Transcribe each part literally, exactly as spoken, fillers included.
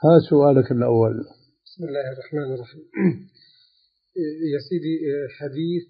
ها سؤالك الأول. بسم الله الرحمن الرحيم. يا سيدي، حديث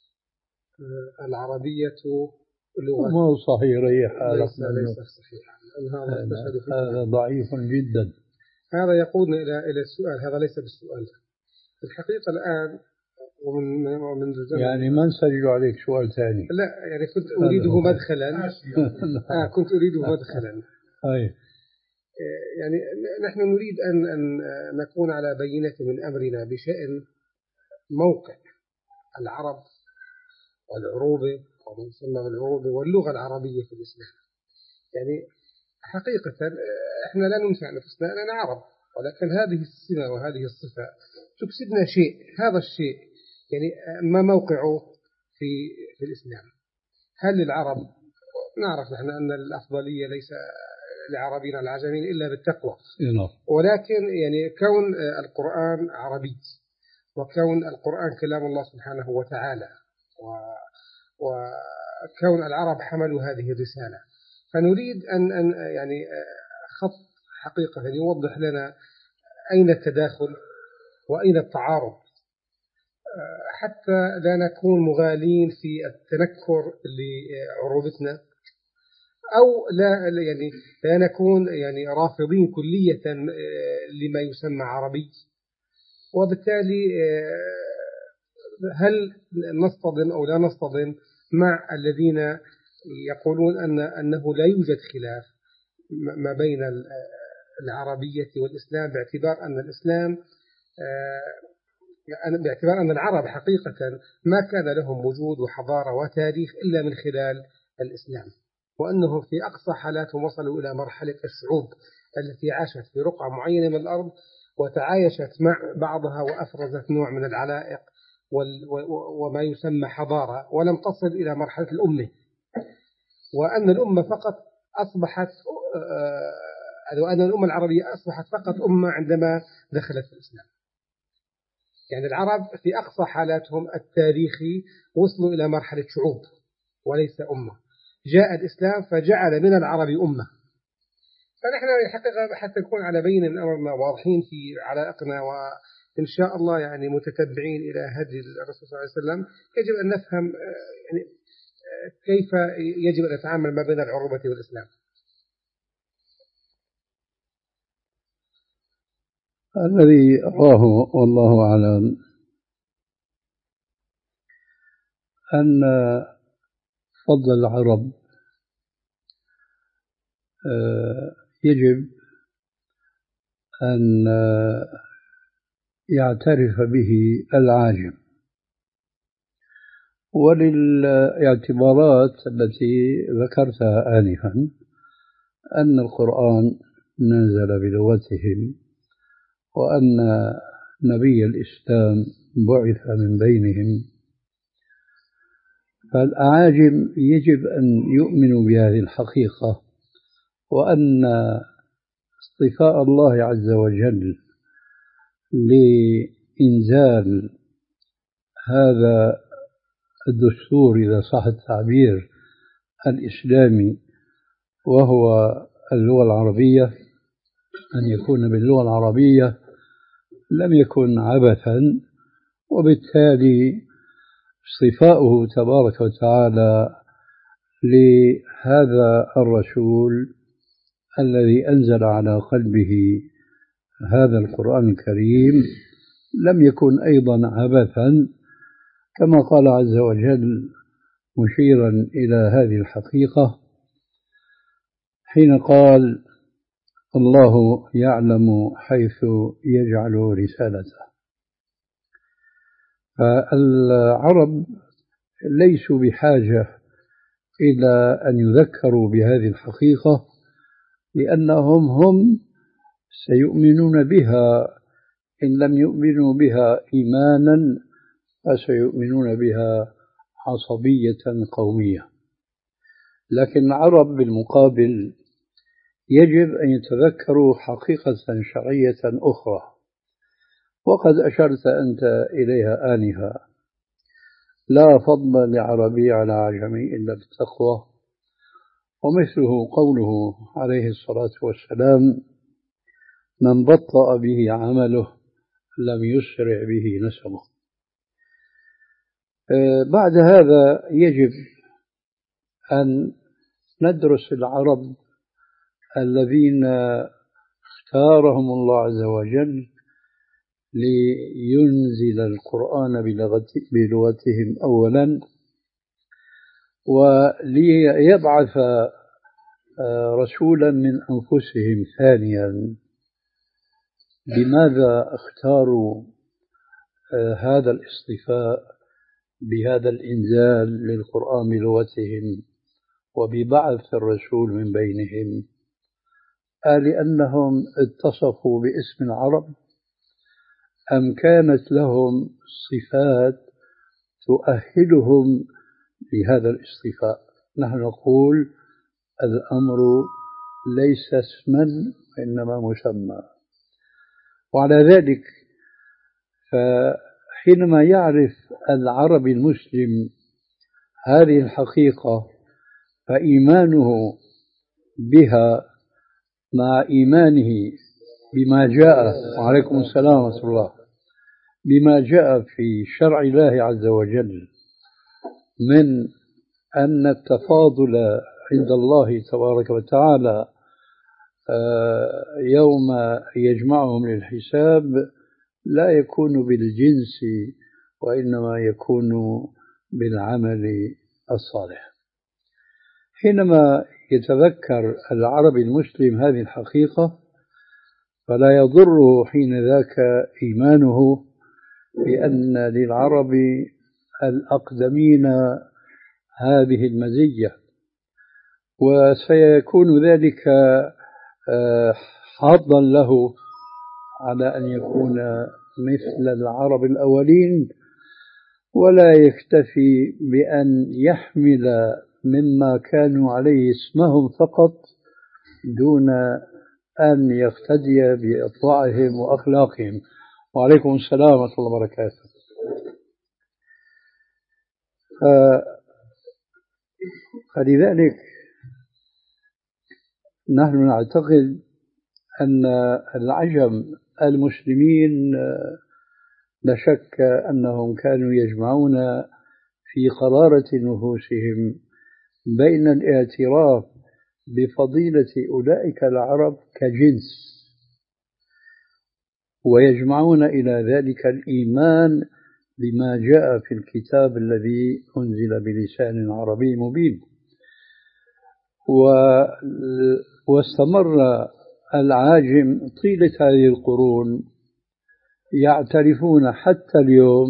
العربية لغة ما هو صحيح، ريح حالك. ليس ليس صحيح. هذا ضعيف جدا. هذا يقودنا إلى إلى السؤال. هذا ليس بالسؤال الحقيقة الآن ومن ومن زمن. يعني ما نسجل عليك سؤال ثاني. لا، يعني كنت أريده مدخلا. آه كنت أريده مدخلا. أي. يعني نحن نريد أن أن نكون على بينة من أمرنا بشأن موقع العرب والعروبة وما يسمى بالعروبة واللغة العربية في الإسلام. يعني حقيقة إحنا لا ننفع نفسنا أننا عرب، ولكن هذه السمة وهذه الصفة تكسبنا شيء. هذا الشيء يعني ما موقعه في في الإسلام؟ هل للعرب، نعرف نحن أن الأفضلية ليس لعربين العجمين إلا بالتقوى، ولكن يعني كون القرآن عربي وكون القرآن كلام الله سبحانه وتعالى وكون العرب حملوا هذه الرسالة، فنريد أن أن يعني خط حقيقة يوضح لنا أين التداخل وأين التعارض، حتى لا نكون مغالين في التنكر لعروبتنا، أو لا يعني لا نكون يعني رافضين كلية لما يسمى عربي. وبالتالي هل نصطدم أو لا نصطدم مع الذين يقولون أن أنه لا يوجد خلاف ما بين العربية والإسلام، باعتبار أن الإسلام باعتبار أن العرب حقيقة ما كان لهم وجود وحضارة وتاريخ إلا من خلال الإسلام، وأنهم في أقصى حالاتهم وصلوا إلى مرحلة الشعوب التي عاشت في رقعة معينة من الأرض وتعايشت مع بعضها وأفرزت نوع من العلائق وما يسمى حضارة، ولم تصل إلى مرحلة الأمة، وأن الأمة فقط أصبحت وأن الأمة العربية أصبحت فقط أمة عندما دخلت في الإسلام. يعني العرب في أقصى حالاتهم التاريخي وصلوا إلى مرحلة شعوب وليس أمة. جاء الإسلام فجعل من العرب أمة. فنحن الحقيقة حتى نكون على بين أمرنا واضحين في علائقنا، وإن شاء الله يعني متتبعين إلى هدي الرسول صلى الله عليه وسلم، يجب أن نفهم يعني كيف يجب أن نتعامل ما بين العروبة والإسلام. الذي أراه والله أعلم أن فضل العرب يجب أن يعترف به العاجم، وللاعتبارات التي ذكرتها آنفا أن القرآن نزل بلغتهم، وأن نبي الإسلام بعث من بينهم، فالأعاجم يجب أن يؤمنوا بهذه الحقيقة، وأن اصطفاء الله عز وجل لإنزال هذا الدستور إذا صح التعبير الإسلامي وهو اللغة العربية، أن يكون باللغة العربية لم يكن عبثا، وبالتالي اصطفاؤه تبارك وتعالى لهذا الرسول الذي أنزل على قلبه هذا القرآن الكريم لم يكن أيضا عبثا، كما قال عز وجل مشيرا إلى هذه الحقيقة حين قال الله يعلم حيث يجعل رسالته. فالعرب ليسوا بحاجة إلى أن يذكروا بهذه الحقيقة، لأنهم هم سيؤمنون بها، إن لم يؤمنوا بها إيمانا فسيؤمنون بها عصبية قومية. لكن العرب بالمقابل يجب أن يتذكروا حقيقة شرعية أخرى، وقد أشرت أنت إليها آنفا: لا فضل لعربي على عجمي إلا بالتقوى. ومثله قوله عليه الصلاة والسلام: من بطأ به عمله لم يسرع به نسبه. بعد هذا يجب أن ندرس العرب الذين اختارهم الله عز وجل لينزل القرآن بلغتهم أولا، وليبعث رسولا من أنفسهم ثانيا. لماذا اختاروا هذا الاصطفاء بهذا الإنزال للقرآن بلغتهم وببعث الرسول من بينهم؟ لأنهم اتصفوا باسم العرب أم كانت لهم صفات تؤهلهم لهذا الاصطفاء؟ نحن نقول الأمر ليس اسما وإنما مسمى. وعلى ذلك فحينما يعرف العربي المسلم هذه الحقيقة فإيمانه بها مع إيمانه بما جاء، وعليكم السلام ورحمة الله، بما جاء في شرع الله عز وجل من أن التفاضل عند الله تبارك وتعالى يوم يجمعهم للحساب لا يكون بالجنس وإنما يكون بالعمل الصالح. حينما يتذكر العربي المسلم هذه الحقيقة فلا يضره حين ذاك إيمانه بأن للعرب الأقدمين هذه المزية، وسيكون ذلك حظا له على أن يكون مثل العرب الأولين، ولا يكتفي بأن يحمل مما كانوا عليه اسمهم فقط دون أن يقتدي بأطباعهم وأخلاقهم. وعليكم السلام ورحمة الله وبركاته. فلذلك نحن نعتقد أن العجم المسلمين لا شك أنهم كانوا يجمعون في قرارة نفوسهم بين الاعتراف بفضيلة أولئك العرب كجنس، ويجمعون إلى ذلك الإيمان بما جاء في الكتاب الذي أنزل بلسان عربي مبين. واستمر العاجم طيلة هذه القرون يعترفون حتى اليوم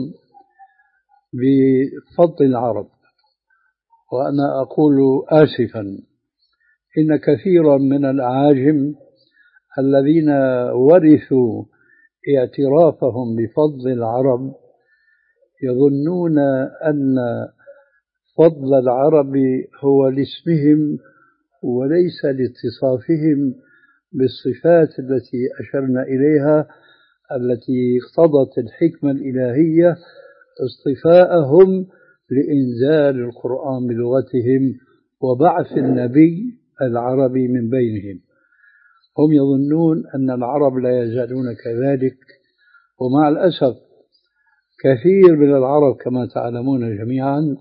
بفضل العرب. وأنا أقول آسفا إن كثيرا من الأعاجم الذين ورثوا اعترافهم بفضل العرب يظنون أن فضل العرب هو لاسمهم وليس لاتصافهم بالصفات التي أشرنا إليها، التي اقتضت الحكمة الإلهية اصطفاءهم لإنزال القرآن بلغتهم وبعث النبي العربي من بينهم. هم يظنون أن العرب لا يزالون كذلك، ومع الأسف كثير من العرب كما تعلمون جميعا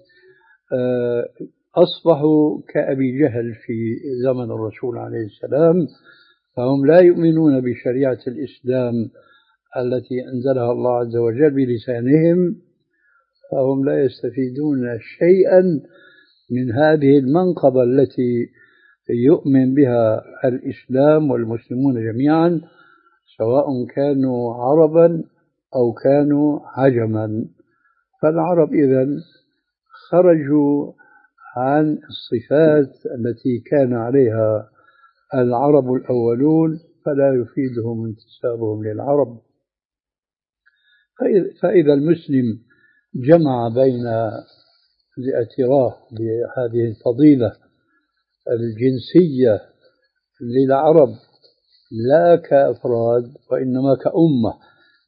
أصبحوا كأبي جهل في زمن الرسول عليه السلام، فهم لا يؤمنون بشريعة الإسلام التي أنزلها الله عز وجل بلسانهم، فهم لا يستفيدون شيئا من هذه المنقبة التي يؤمن بها الإسلام والمسلمون جميعا، سواء كانوا عربا أو كانوا عجما. فالعرب إذن خرجوا عن الصفات التي كان عليها العرب الأولون، فلا يفيدهم انتسابهم للعرب. فإذا المسلم جمع بين الاعتراف بهذه الفضيلة الجنسية للعرب لا كأفراد وإنما كأمة،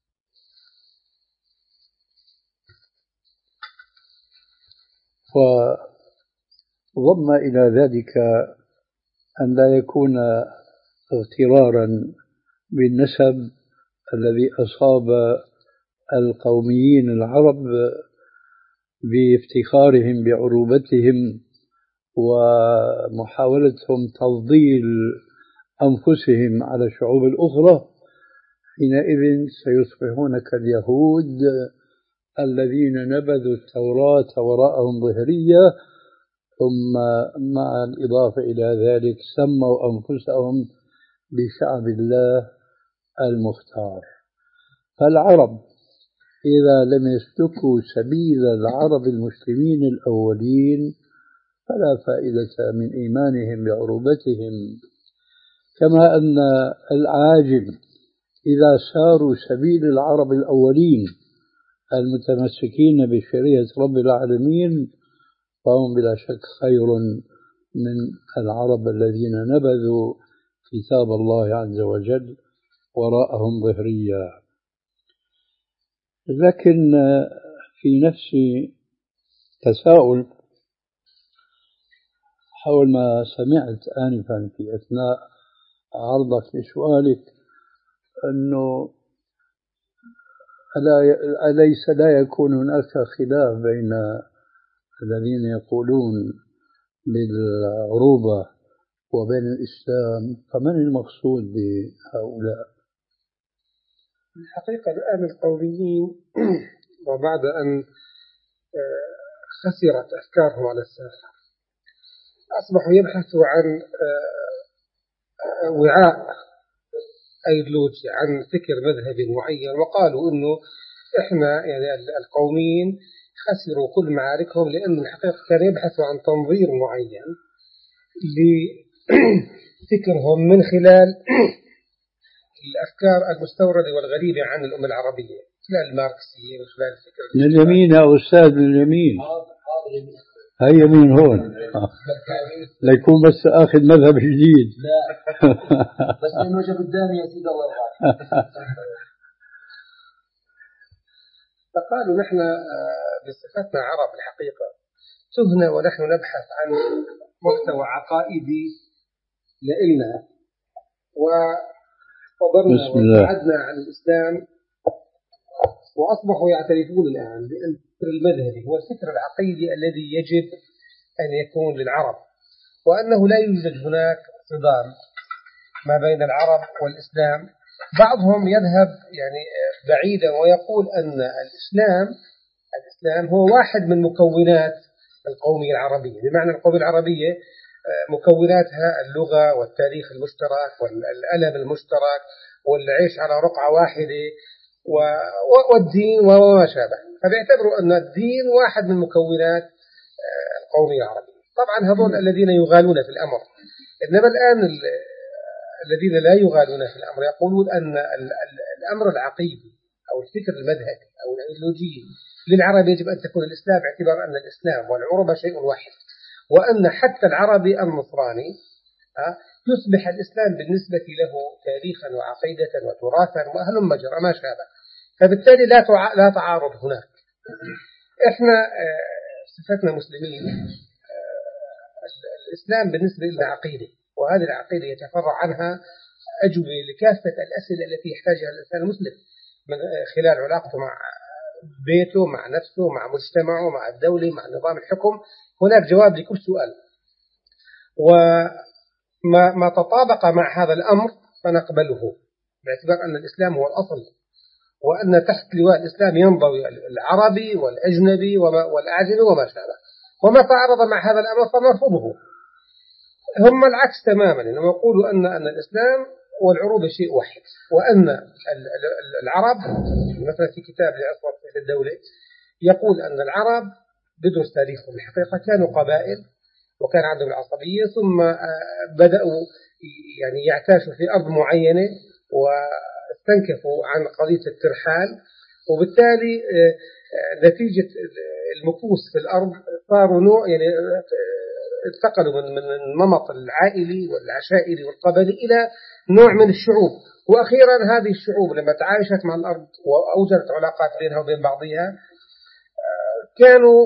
وضم إلى ذلك أن لا يكون اغترارا بالنسب الذي أصاب القوميين العرب بافتخارهم بعروبتهم ومحاولتهم تفضيل أنفسهم على الشعوب الأخرى، حينئذ سيصبحون كاليهود الذين نبذوا التوراة وراءهم ظهرية، ثم مع الإضافة إلى ذلك سموا أنفسهم بشعب الله المختار. فالعرب إذا لم يسلكوا سبيل العرب المسلمين الأولين فلا فائدة من إيمانهم بعروبتهم، كما أن العاجم إذا ساروا سبيل العرب الأولين المتمسكين بشريعة رب العالمين فهم بلا شك خير من العرب الذين نبذوا كتاب الله عز وجل وراءهم ظهريا. لكن في نفسي تساؤل حول ما سمعت آنفا في أثناء عرضك لسؤالك، أنه أليس لا يكون هناك خلاف بين الذين يقولون بالعروبة وبين الإسلام؟ فمن المقصود بهؤلاء؟ الحقيقة الآن القوميين وبعد أن خسرت أفكارهم على الساحة أصبحوا يبحثوا عن وعاء أيديولوجي، عن فكر مذهبي معين، وقالوا إنه إحنا يعني القوميين خسروا كل معاركهم لأن الحقيقة كانوا يبحثوا عن تنظير معين لفكرهم من خلال الأفكار المستوردة والغريبة عن الأمة العربية، خلال الماركسية وخلال الفكر من اليمين يا أستاذ، من اليمين هاي يمين هون ليكون بس أخذ مذهب جديد. لا بس إنه جا قدامي يا سيد الله يرحمه. فقالوا نحن بصفتنا عرب الحقيقة تهنا ونحن نبحث عن محتوى عقائدي لإلنا، وفضلنا وابتعدنا عن الإسلام، وأصبحوا يعترفون الآن بأن الفكر المذهبي هو الفكر العقيدي الذي يجب أن يكون للعرب، وأنه لا يوجد هناك صدام ما بين العرب والإسلام. بعضهم يذهب يعني بعيدا ويقول أن الإسلام الإسلام هو واحد من مكونات القومية العربية، بمعنى القومية العربية مكوناتها اللغة والتاريخ المشترك والألم المشترك والعيش على رقعة واحدة والدين وما شابه، فبيعتبروا أن الدين واحد من مكونات القومية العربية. طبعا هذول الذين يغالون في الأمر، إنما الآن الذين لا يغالون في الأمر يقولون أن الأمر العقيدي أو الفكر المذهبي أو الأيديولوجي للعرب يجب أن تكون الإسلام، باعتبار أن الإسلام والعرب شيء واحد، وأن حتى العربي النصراني يصبح الإسلام بالنسبة له تاريخا وعقيدة وتراثا وأهل مجرى ما شابه، فبالتالي لا لا تعارض هناك. إحنا صفتنا مسلمين، الإسلام بالنسبة لنا عقيدة، وهذه العقيدة يتفرع عنها أجوبة لكافة الأسئلة التي يحتاجها الإنسان المسلم من خلال علاقته مع بيته، مع نفسه، مع مجتمعه، مع الدولة، مع نظام الحكم. هناك جواب لكل سؤال، وما ما تطابق مع هذا الأمر فنقبله، باعتبار أن الإسلام هو الأصل، وأن تحت لواء الإسلام ينضوي العربي والأجنبي والأعجمي وما شابه، وما تعارض مع هذا الأمر فنرفضه. هم العكس تماما، إنهم يقولوا أن أن الإسلام والعروبة شيء واحد، وأن العرب مثلا في كتاب لعصمة الدولة يقول أن العرب بدرس تاريخهم الحقيقة كانوا قبائل وكان عندهم العصبية، ثم بدأوا يعني يعتاشوا في أرض معينة واستنكفوا عن قضية الترحال، وبالتالي نتيجة المكوس في الأرض صاروا نوع يعني انتقلوا من النمط العائلي والعشائري والقبلي إلى نوع من الشعوب، وأخيرا هذه الشعوب لما تعايشت مع الأرض وأوجدت علاقات بينها وبين بعضها كانوا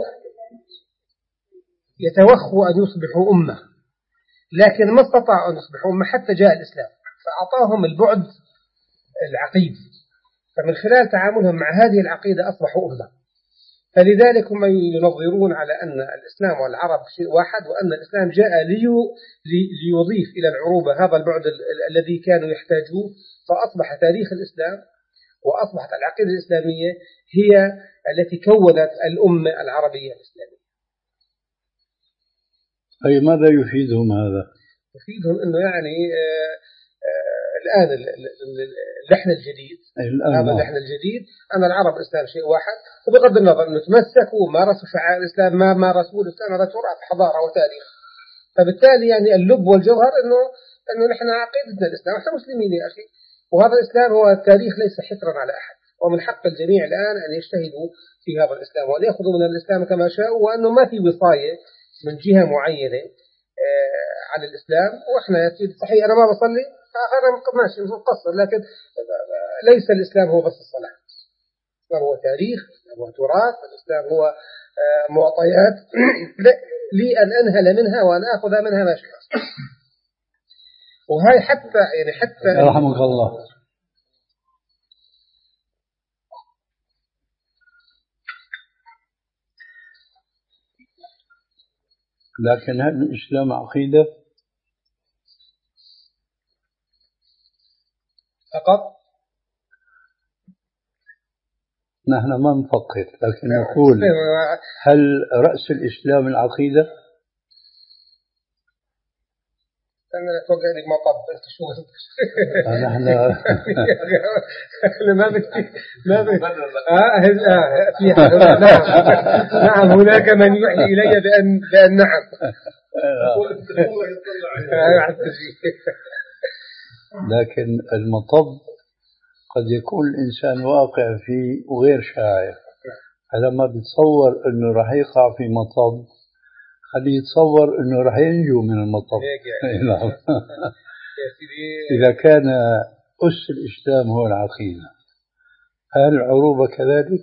يتوخوا أن يصبحوا أمة، لكن ما استطاعوا أن يصبحوا أمة حتى جاء الإسلام فأعطاهم البعد العقيدة، فمن خلال تعاملهم مع هذه العقيدة أصبحوا أمة. فلذلك هم ينظرون على أن الإسلام والعرب شيء واحد، وأن الإسلام جاء ليضيف إلى العروبة هذا البعد الذي كانوا يحتاجوه، فأصبح تاريخ الإسلام وأصبحت العقيدة الإسلامية هي التي كونت الأمة العربية الإسلامية. أي ماذا يفيدهم هذا؟ يفيدهم أنه يعني آآ آآ الآن اللحن الجديد، هذا اللحن الجديد أن العرب الإسلام شيء واحد، وبغض النظر أنه تمسكوا ومارسوا شعائر الإسلام ما مارسوا الإسلام، هذا تراث حضارة وتاريخ. فبالتالي يعني اللب والجوهر أنه أنه نحن عقيدتنا الإسلام، نحن مسلمين يا أخي، وهذا الإسلام هو التاريخ ليس حكرا على أحد، ومن حق الجميع الآن أن يجتهدوا في هذا الإسلام وأن يأخذوا من الإسلام كما شاءوا، وأنه ما في وصاية من جهة معينة عن الإسلام. وإحنا صحيح أنا ما بصلي، أنا ماشي مقصر، لكن ليس الإسلام هو بس الصلاة، الإسلام هو تاريخ، الإسلام هو تراث، الإسلام هو معطيات لي أن أنهل منها وأن أخذ منها ما شاء. وهي حتى يعني حتى رحمك الله. لكن هل الإسلام عقيدة فقط؟ نحن ما نفكر، لكن نقول هل رأس الإسلام العقيدة؟ أنا أتوقع إنك ما طبقت شو نحن أنا ما بدي ما بدي آه آه فيها نعم نعم هناك من يوحي إلي بأن بأن نعم لكن المطب قد يكون الإنسان واقع فيه وغير شاعر. فلما بتصور إنه راح يقع في مطب خليه يتصور إنه راح ينجو من المطب. إذا كان أس الإسلام هو العقيدة، هل العروبة كذلك؟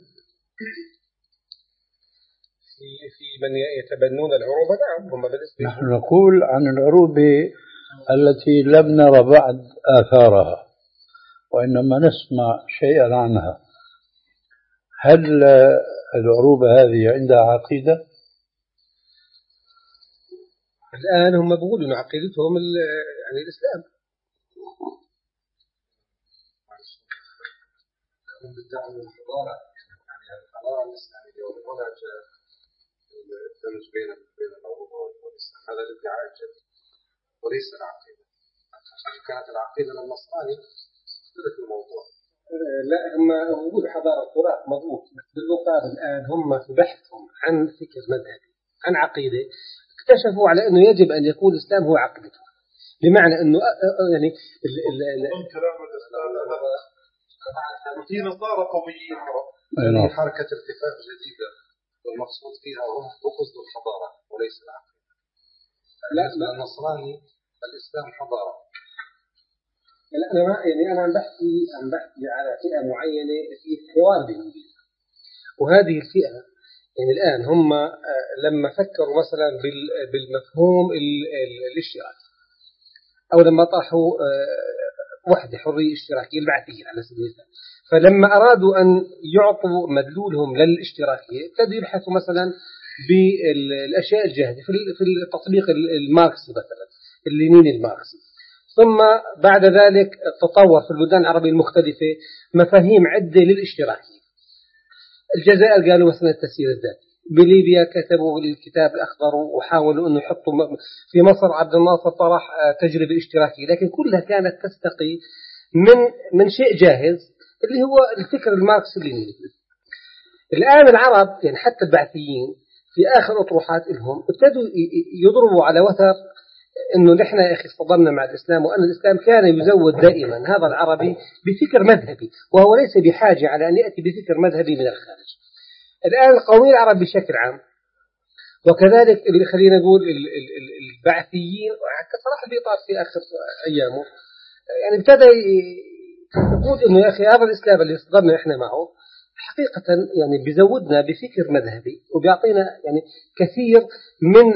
في في من يتبنون العروبة؟ نعم هم بالنسبة. نحن نقول عن العروبة التي لم نرى بعد آثارها وإنما نسمع شيئا عنها. هل العروبة هذه عندها عقيدة؟ الآن هم بيقولوا إنه عقيدتهم يعني الإسلام. هم بيدعوا الحضارة، يعني الحضارة الإسلامية والمنهج الدمج بين بين العروبة والإسلام، هذا الادعاء الجديد وليس العقيدة. إن كانت العقيدة للنصراني اختلف الموضوع. لا هم بيقولوا حضارة التراث مضبوط، بس بالمقابل الآن هم في بحثهم عن فكر مذهبي عن عقيدة اكتشفوا على أنه يجب أن يكون الإسلام هو عقيدته، بمعنى أنه يعني كلام في نصارى قوميين عرب في حركة ارتفاع جديدة والمقصود فيها هم بقصد الحضارة وليس العقيدة. لا النصراني الإسلام حضارة. لا أنا ما يعني أنا عم بحكي عم بحكي على فئة معينة في حوار بينهم، وهذه الفئة يعني الآن هم لما فكروا مثلا بالمفهوم الاشتراكي، أو لما طرحوا وحدة حرية اشتراكية البعثية على سبيل المثال، فلما أرادوا أن يعطوا مدلولهم للاشتراكية ابتدوا يبحثوا مثلا بالأشياء الجاهزة في التطبيق الماركسي مثلا اللينيني الماركسي، ثم بعد ذلك تطور في البلدان العربية المختلفة مفاهيم عدة للاشتراكية. الجزائر قالوا مثلا التسيير الذاتي، بليبيا كتبوا الكتاب الأخضر وحاولوا أنه يحطوا، في مصر عبد الناصر طرح تجربة اشتراكية، لكن كلها كانت تستقي من من شيء جاهز اللي هو الفكر الماركسي اللينيني. الآن العرب يعني حتى البعثيين في آخر أطروحات لهم ابتدوا يضربوا على وتر إنه نحن يا أخي اصطدمنا مع الإسلام، وأن الإسلام كان يزود دائما هذا العربي بفكر مذهبي، وهو ليس بحاجة على أن يأتي بفكر مذهبي من الخارج. الآن القومية العرب بشكل عام، وكذلك اللي خلينا نقول البعثيين صراحة بإطار في آخر أيامه يعني ابتدى يقول إنه يا أخي هذا الإسلام اللي اصطدمنا إحنا معه حقيقة يعني بيزودنا بفكر مذهبي وبيعطينا يعني كثير من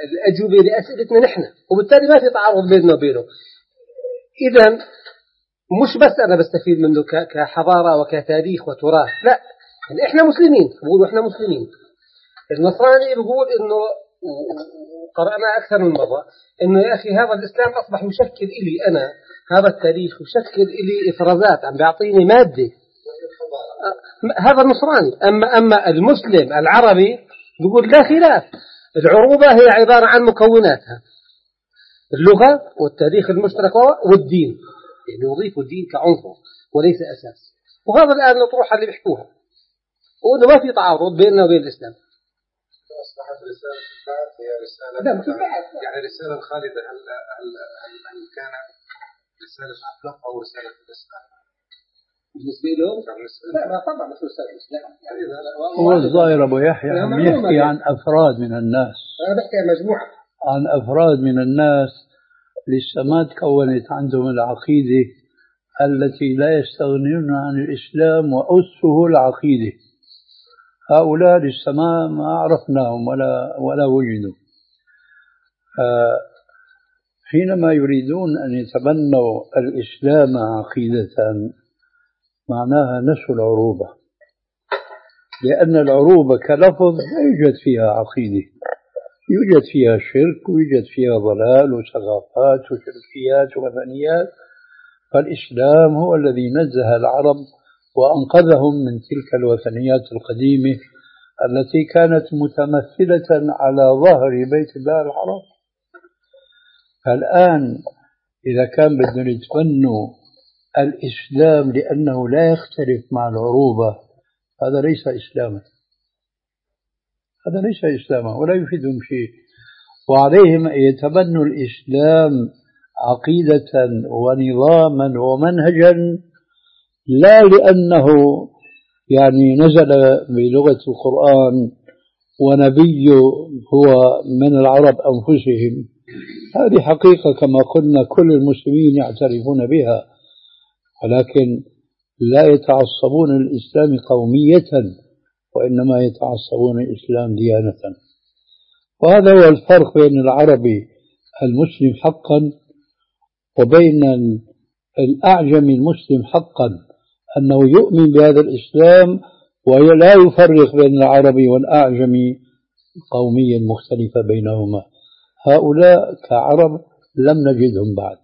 الأجوبة لأسئلتنا نحن، وبالتالي ما في تعارض بيننا وبينه. إذن مش بس أنا بستفيد منه كحضارة وكتاريخ وتراث، لا، يعني إحنا مسلمين، بقولوا إحنا مسلمين. النصراني بيقول إنه، قرأنا أكثر من مرة، إنه يا أخي هذا الإسلام أصبح يشكل إلي أنا، هذا التاريخ يشكل إلي إفرازات، عم بيعطيني مادة. هذا النصراني. أما أما المسلم العربي بيقول لا خلاف، العروبة هي عبارة عن مكوناتها اللغة والتاريخ المشترك والدين، يعني يضيف الدين كعنصر وليس أساس. وهذا الآن الأطروحة اللي بيحكوها، وإنه ما في تعارض بيننا وبين الإسلام. أصبحت رسالة البعث هي رسالة يعني رسالة خالدة. هل هل هل, هل كانت رسالة أخلاق أو رسالة الإسلام؟ بالنسبة له؟ لا طبعا مش رسالة الإسلام. هو الظاهر أبو يحيى عم يحكي عن أفراد من الناس. أنا بحكي عن مجموعة. عن أفراد من الناس لسه ما تكونت عندهم العقيدة التي لا يستغنون عن الإسلام وأسه العقيدة. هؤلاء لسه ما ما عرفناهم ولا ولا وجدوا. حينما يريدون أن يتبنوا الإسلام عقيدة معناها نسوا العروبة، لأن العروبة كلفظ لا يوجد فيها عقيدة، يوجد فيها شرك ويوجد فيها ضلال وثقافات وشركيات ووثنيات. فالإسلام هو الذي نزه العرب وأنقذهم من تلك الوثنيات القديمة التي كانت متمثلة على ظهر بيت الله الحرام. فالآن إذا كان بدنا نتبنوا الإسلام لأنه لا يختلف مع العروبة، هذا ليس إسلاما، هذا ليس إسلاما ولا يفيدهم شيء. وعليهم أن يتبنوا الإسلام عقيدة ونظاما ومنهجا، لا لأنه يعني نزل بلغة القرآن ونبي هو من العرب أنفسهم. هذه حقيقة كما قلنا كل المسلمين يعترفون بها، ولكن لا يتعصبون الإسلام قومية، وإنما يتعصبون الإسلام ديانة. وهذا هو الفرق بين العربي المسلم حقا وبين الأعجمي المسلم حقا، أنه يؤمن بهذا الإسلام ولا يفرق بين العربي والأعجمي قوميا مختلفة بينهما. هؤلاء كعرب لم نجدهم بعد.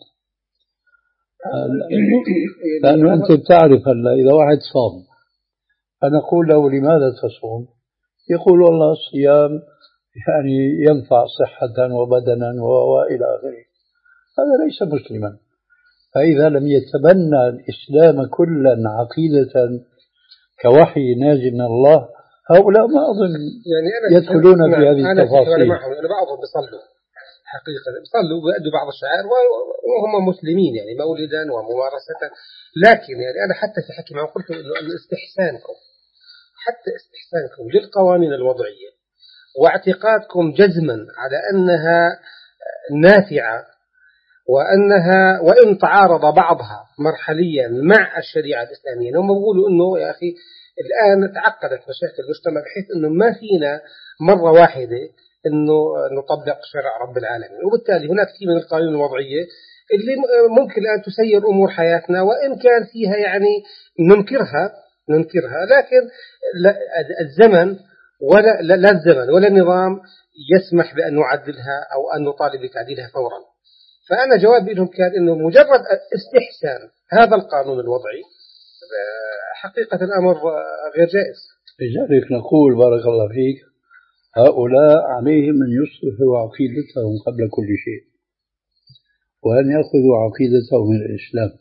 لأنه أنت بتعرف هلا إذا واحد صام فنقول له لماذا تصوم؟ يقول والله الصيام يعني ينفع صحة وبدنا وإلى آخره. هذا ليس مسلما. فإذا لم يتبنى الإسلام كلا عقيدة كوحي نازل من الله، هؤلاء ما أظن يعني أنا يدخلون في هذه التفاصيل. أنا بعضهم بيصلوا حقيقة، بيصلوا ويؤدوا بعض الشعائر وهم مسلمين يعني مولدا وممارسة. لكن يعني أنا حتى في حكي معهم قلت إنه استحسانكم، حتى استحسانكم للقوانين الوضعية واعتقادكم جزما على أنها نافعة، وأنها وإن تعارض بعضها مرحليا مع الشريعة الإسلامية. هم بيقولوا إنه يا أخي الآن تعقدت مشاكل المجتمع بحيث إنه ما فينا مرة واحدة إنه نطبق شرع رب العالمين، وبالتالي هناك كثير من القوانين الوضعية اللي ممكن أن تسير أمور حياتنا، وإن كان فيها يعني ننكرها ننكرها لكن الزمن ولا لا الزمن ولا النظام يسمح بأن نعدلها أو أن نطالب بتعديلها فورا. فأنا جوابي لهم كان إنه مجرد استحسان هذا القانون الوضعي حقيقة الأمر غير جائز. لذلك نقول بارك الله فيك هؤلاء عليهم أن يصلحوا عقيدتهم قبل كل شيء، وأن يأخذوا عقيدتهم من الإسلام،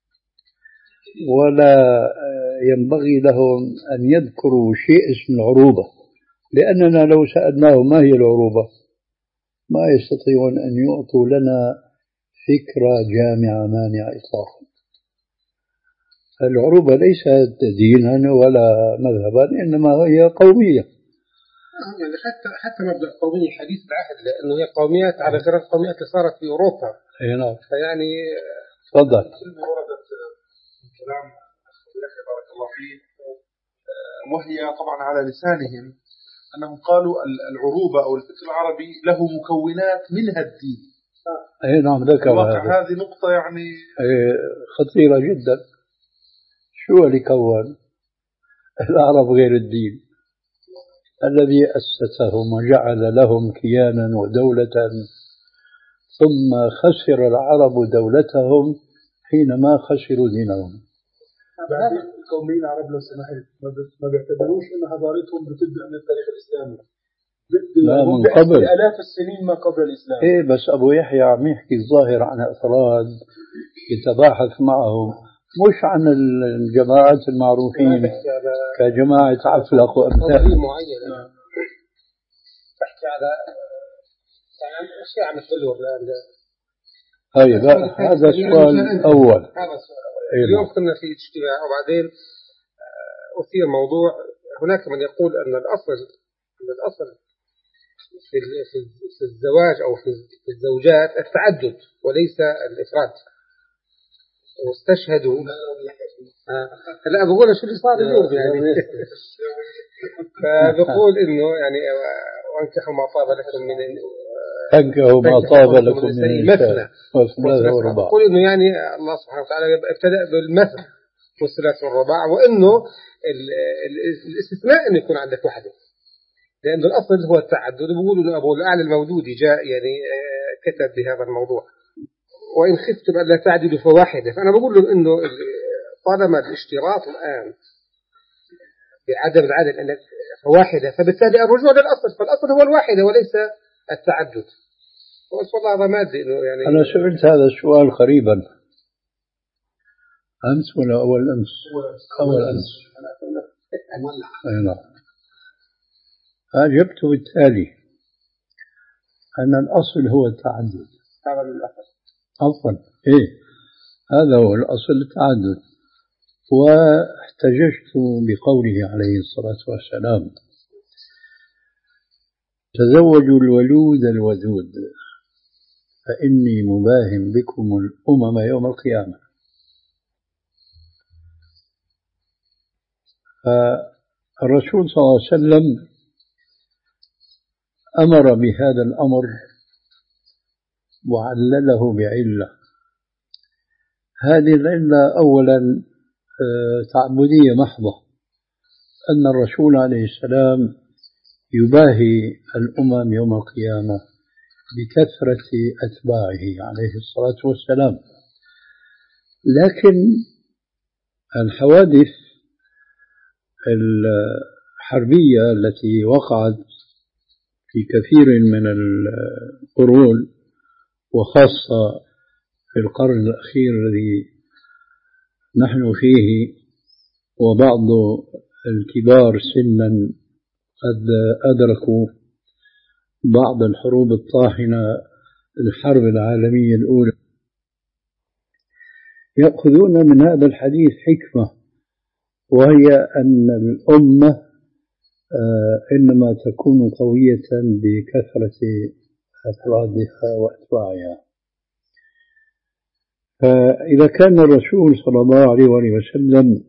ولا ينبغي لهم أن يذكروا شيء اسم العروبة، لأننا لو سألناهم ما هي العروبة ما يستطيعون أن يعطوا لنا فكرة جامعة مانعة إطلاقا. العروبة ليست دينا ولا مذهبا، إنما هي قومية. يعني حتى حتى مبدأ القومية حديث العهد، لأنه هي قوميات على غير القوميات اللي صارت في أوروبا. أي نعم. فيعني تفضل. وردت كلام أخي بارك الله فيه، وهي طبعا على لسانهم أنهم قالوا العروبة أو الفكر العربي له مكونات منها الدين. أي نعم ذكر هذه نقطة يعني خطيرة جدا. شو اللي كون العرب غير الدين؟ الذي أسسهم وجعل لهم كيانا ودولة، ثم خسر العرب دولتهم حينما خسروا دينهم. القوميين العرب لو سمحت ما بيعتبروش ان حضارتهم بتبدا من التاريخ الاسلامي، لا من قبل آلاف السنين ما قبل الاسلام. ايه بس ابو يحيى عم يحكي الظاهر عن افراد يتباحث معهم، مش عن الجماعات المعروفين كجماعة عفلق وامثال معينة. تحكي على يعني اشياء عم تقولوا الان. طيب هذا السؤال الاول. هذا السؤال اليوم كنا في اجتماع وبعدين أثير موضوع. هناك من يقول أن الأصل أن الأصل في في الزواج أو في الزوجات التعدد وليس الإفراد. واستشهدوا آه. لا بقول شو اللي صار اليوم يعني. فبقول إنه يعني وانكحوا ما طاب لكم من تنكحوا ما طاب لكم من مثنى وثلاث ورباع. بقول إنه يعني الله سبحانه وتعالى ابتدأ بالمثنى والثلاث والرباع، وإنه الاستثناء إنه يكون عندك واحدة، لأنه الأصل هو التعدد. بيقولوا إنه أبو الأعلى المودودي جاء يعني كتب بهذا الموضوع، وإن خفتم أن لا تعدلوا فواحدة. فأنا بقول له إنه طالما الاشتراط الآن بعدم العدد أنك فواحدة، فبالتالي الرجوع للأصل، فالأصل هو الواحدة وليس التعدد. والله هذا ما أدري إنه يعني. أنا سئلت هذا السؤال قريبا أمس ولا أول أمس؟ أول أمس. أي نعم. أجبت بالتالي أن الأصل هو التعدد. هذا الأصل. عفوا إيه هذا هو الأصل التعدد. واحتججت بقوله عليه الصلاة والسلام: تزوجوا الولود الودود فإني مباهم بكم الأمم يوم القيامة. فالرسول صلى الله عليه وسلم أمر بهذا الأمر وعلله بعلة. هذه العلة أولا تعبدية محضة، أن الرسول عليه السلام يباهي الأمم يوم القيامة بكثرة أتباعه عليه الصلاة والسلام. لكن الحوادث الحربية التي وقعت في كثير من القرون وخاصة في القرن الأخير الذي نحن فيه، وبعض الكبار سنا قد أدركوا بعض الحروب الطاحنة، الحرب العالمية الأولى، يأخذون من هذا الحديث حكمة، وهي أن الأمة إنما تكون قوية بكثرة أفرادها وأتباعها. فإذا كان الرسول صلى الله عليه وسلم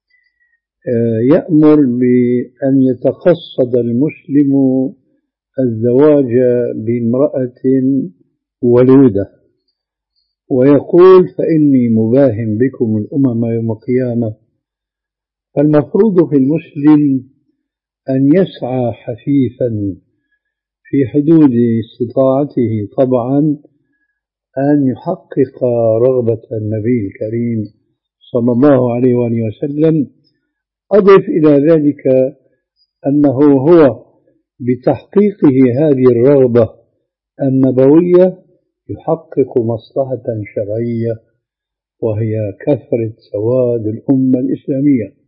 يأمر بأن يتقصد المسلم الزواج بامرأة ولودة ويقول فإني مباهم بكم الأمم يوم القيامة، فالمفروض في المسلم أن يسعى حثيثا في حدود استطاعته طبعا أن يحقق رغبة النبي الكريم صلى الله عليه وآله وسلم. أضف إلى ذلك أنه هو بتحقيقه هذه الرغبة النبوية يحقق مصلحة شرعية، وهي كثرة سواد الأمة الإسلامية.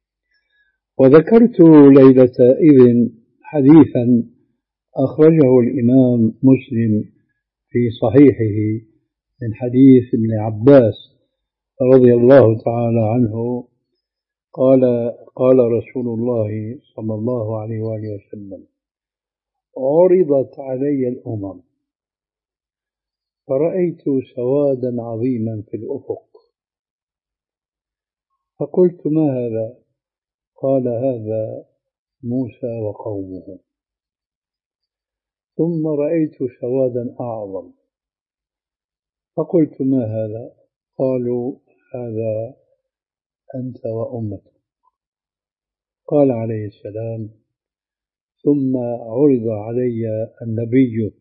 وذكرت ليلة إذن حديثا أخرجه الإمام مسلم في صحيحه من حديث ابن عباس رضي الله تعالى عنه قال: قال رسول الله صلى الله عليه وآله وسلم: عرضت علي الأمم فرأيت سوادا عظيما في الأفق، فقلت: ما هذا؟ قال: هذا موسى وقومه. ثم رأيت سوادا أعظم، فقلت: ما هذا؟ قالوا: هذا أنت وأمتك. قال عليه السلام: ثم عرض علي النبي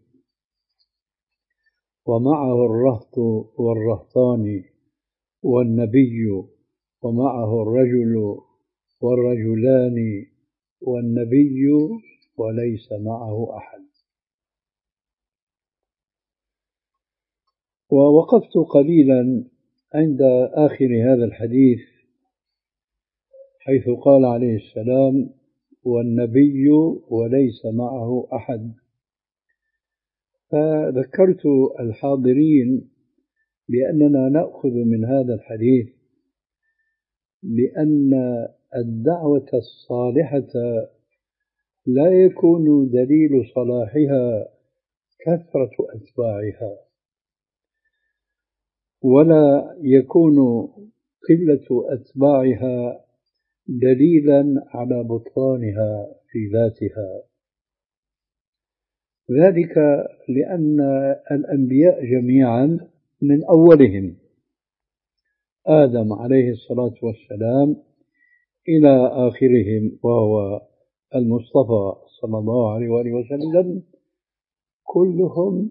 ومعه الرهط والرهطان، والنبي ومعه الرجل والرجلان، والنبي وليس معه أحد. ووقفت قليلا عند آخر هذا الحديث حيث قال عليه السلام: والنبي وليس معه أحد. فذكرت الحاضرين بأننا نأخذ من هذا الحديث بأن الدعوة الصالحة لا يكون دليل صلاحها كثرة أتباعها، ولا يكون قلة أتباعها دليلا على بطلانها في ذاتها. ذلك لأن الأنبياء جميعا من أولهم آدم عليه الصلاة والسلام إلى آخرهم وهو المصطفى صلى الله عليه وآله وسلم كلهم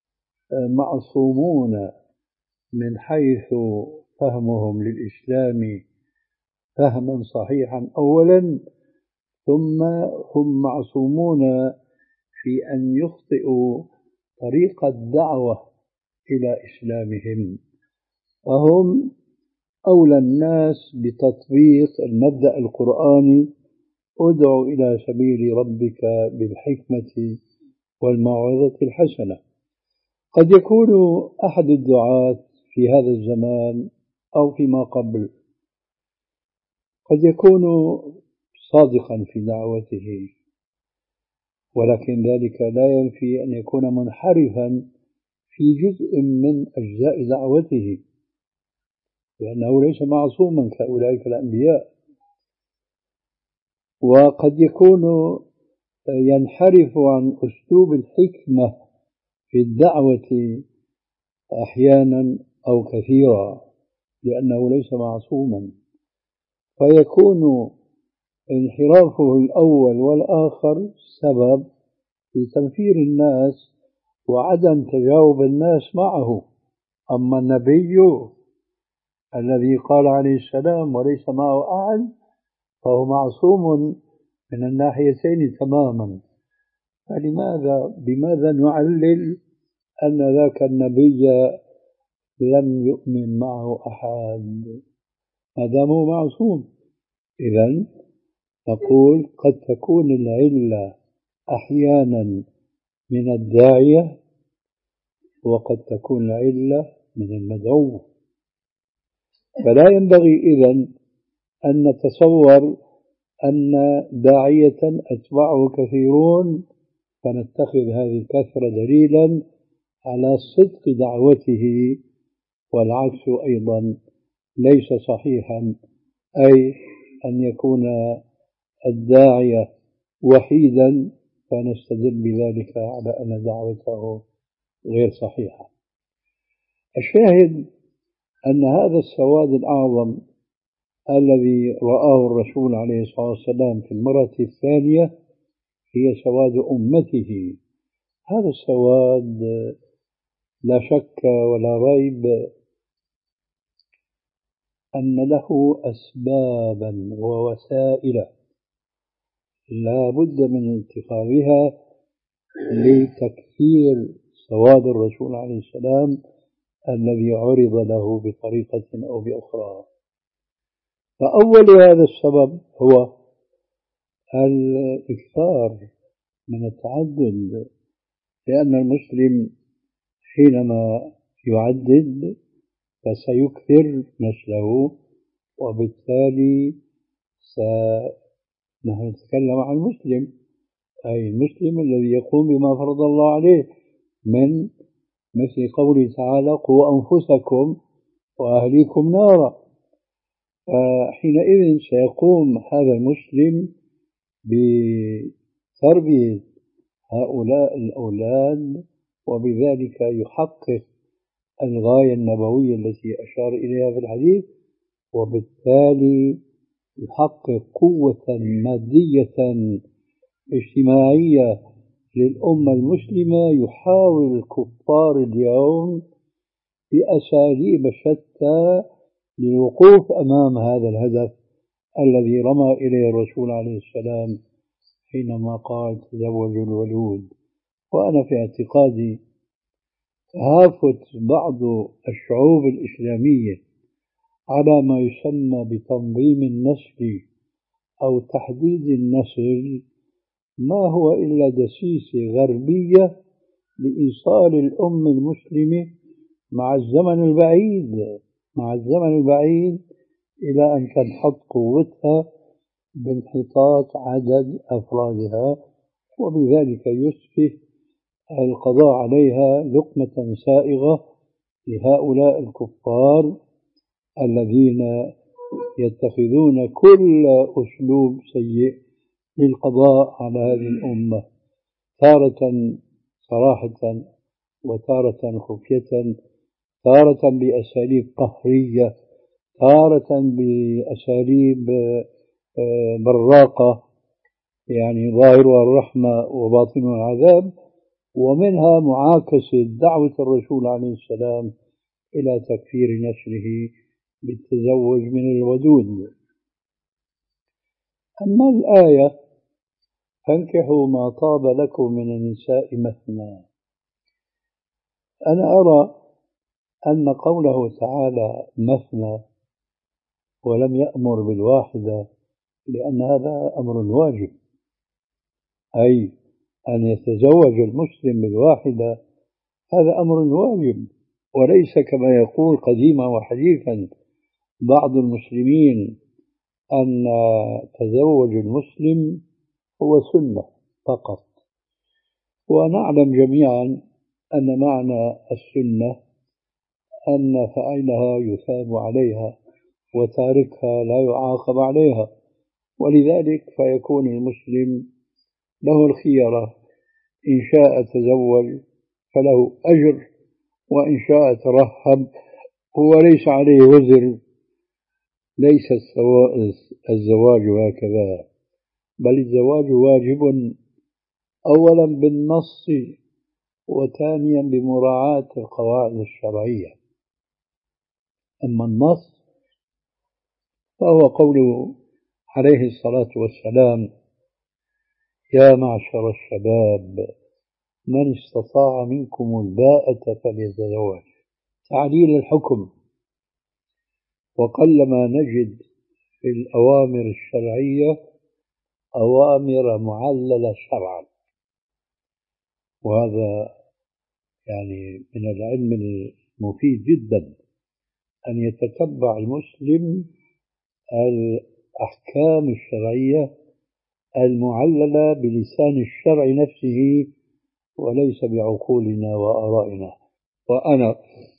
معصومون من حيث فهمهم للإسلام فهما صحيحا أولا، ثم هم معصومون في أن يخطئوا طريق الدعوة إلى إسلامهم، وهم أولى الناس بتطبيق المبدأ القرآني: ادع إلى سبيل ربك بالحكمة والموعظة الحسنة. قد يكون أحد الدعاة في هذا الزمان أو فيما قبل قد يكون صادقا في دعوته، ولكن ذلك لا ينفي أن يكون منحرفا في جزء من أجزاء دعوته، لأنه ليس معصوما كأولئك الأنبياء. وقد يكون ينحرف عن أسلوب الحكمة في الدعوة أحيانا أو كثيرا لأنه ليس معصوما، فيكون انحرافه الأول والآخر سبب في تنفير الناس وعدم تجاوب الناس معه. أما النبي الذي قال عليه السلام وليس معه أحد فهو معصوم من الناحيتين تماما. فلماذا بماذا نعلل أن ذاك النبي لم يؤمن معه أحد ما دامه معصوم؟ إذن نقول قد تكون العلة أحيانا من الداعية، وقد تكون العلة من المدعو. فلا ينبغي إذن أن نتصور أن داعية أتباعه كثيرون فنتخذ هذه الكثرة دليلا على صدق دعوته، والعكس أيضا ليس صحيحا، أي أن يكون الداعية وحيدا فنستدل بذلك على أن دعوته غير صحيحة. الشاهد أن هذا السواد الأعظم الذي رآه الرسول عليه الصلاة والسلام في المرة الثانية هي سواد أمته. هذا السواد لا شك ولا ريب أن له أسبابا ووسائل لا بد من اتخاذها لتكثير سواد الرسول عليه السلام الذي عرض له بطريقة أو بأخرى. فأول هذا السبب هو الإكثار من التعدد، لأن المسلم حينما يعدد فسيكثر نسله، وبالتالي نحن نتكلم عن المسلم، أي المسلم الذي يقوم بما فرض الله عليه، من مثل قوله تعالى: قوا أنفسكم وأهليكم نارا. فحينئذ سيقوم هذا المسلم بتربية هؤلاء الأولاد، وبذلك يحقق الغاية النبوية التي أشار إليها في الحديث، وبالتالي يحقق قوة مادية اجتماعية للأمة المسلمة. يحاول الكفار اليوم بأساليب شتى للوقوف أمام هذا الهدف الذي رمى إليه الرسول عليه السلام حينما قال تزوجوا الولود. وأنا في اعتقادي تهافت بعض الشعوب الإسلامية على ما يسمى بتنظيم النسل أو تحديد النسل ما هو إلا دسيسة غربية لإيصال الأمة المسلمة مع الزمن البعيد مع الزمن البعيد إلى أن تنحط قوتها بانحطاط عدد أفرادها، وبذلك يسفه القضاء عليها لقمة سائغة لهؤلاء الكفار الذين يتخذون كل أسلوب سيء للقضاء على هذه الأمة، تارة صراحة وتارة خفية، تارة بأساليب قهرية، تارة بأساليب براقة يعني ظاهرها الرحمة وباطنها العذاب، ومنها معاكسة دعوة الرسول عليه السلام إلى تكفير نسله بالتزوج من الودود. أما الآية فانكحوا ما طاب لكم من النساء مثنى، أنا أرى أن قوله تعالى مثنى ولم يأمر بالواحدة لأن هذا أمر واجب، أي أن يتزوج المسلم بالواحدة هذا أمر واجب، وليس كما يقول قديما وحديثا بعض المسلمين أن تزوج المسلم هو سنة فقط. ونعلم جميعا أن معنى السنة أن فاعلها يثاب عليها وتاركها لا يعاقب عليها، ولذلك فيكون المسلم له الخيرة، إن شاء تزوج فله أجر، وإن شاء ترهب وليس عليه وزر. ليس الزواج هكذا، بل الزواج واجب أولا بالنص، وثانيا بمراعاة القواعد الشرعية. أما النص فهو قوله عليه الصلاة والسلام يا معشر الشباب من استطاع منكم الباءة فليتزوج، تعليل الحكم. وقلما نجد في الأوامر الشرعية أوامر معللة شرعا، وهذا يعني من العلم المفيد جدا أن يتتبع المسلم الأحكام الشرعية المعللة بلسان الشرع نفسه وليس بعقولنا وآرائنا. وأنا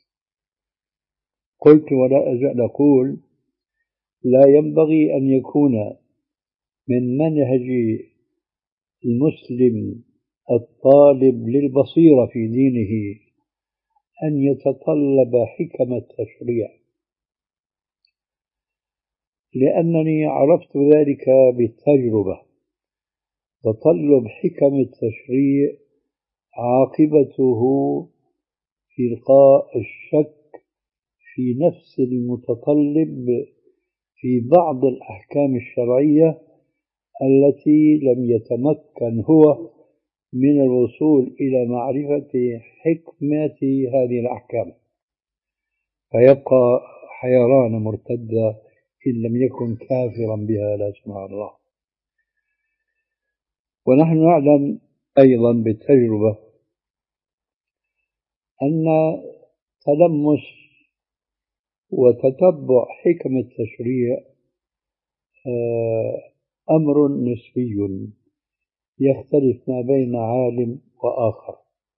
قلت ولا أزال أقول لا ينبغي أن يكون من منهج المسلم الطالب للبصيرة في دينه أن يتطلب حكم التشريع، لأنني عرفت ذلك بالتجربة. تطلب حكم التشريع عاقبته في إلقاء الشك في نفس المتطلب في بعض الأحكام الشرعية التي لم يتمكن هو من الوصول إلى معرفة حكمة هذه الأحكام، فيبقى حيران مرتدة إن لم يكن كافرا بها لا سمح الله. ونحن نعلم أيضا بالتجربة أن تلمس وتتبع حكم التشريع أمر نسبي يختلف ما بين عالم وآخر.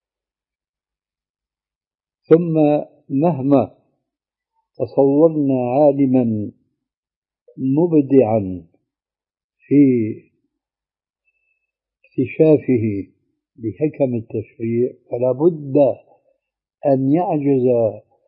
ثم مهما تصورنا عالما مبدعا في اكتشافه بحكم التشريع فلا بد أن يعجز